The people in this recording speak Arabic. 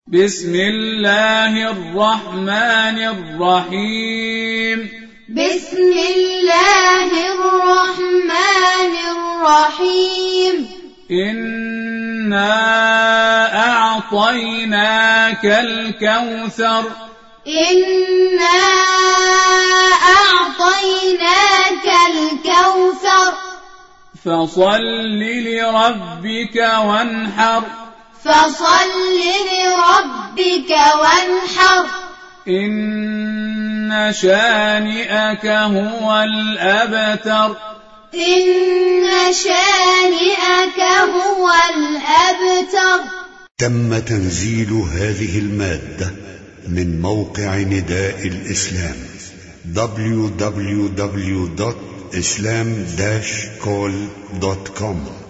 بسم الله الرحمن الرحيم بسم الله الرحمن الرحيم إنا أعطيناك الكوثر إنا أعطيناك الكوثر فصل لربك وانحر فصل لربك وانحر إن شانئك هو الأبتر إن شانئك هو الأبتر. تم تنزيل هذه المادة من موقع نداء الإسلام www.islam-call.com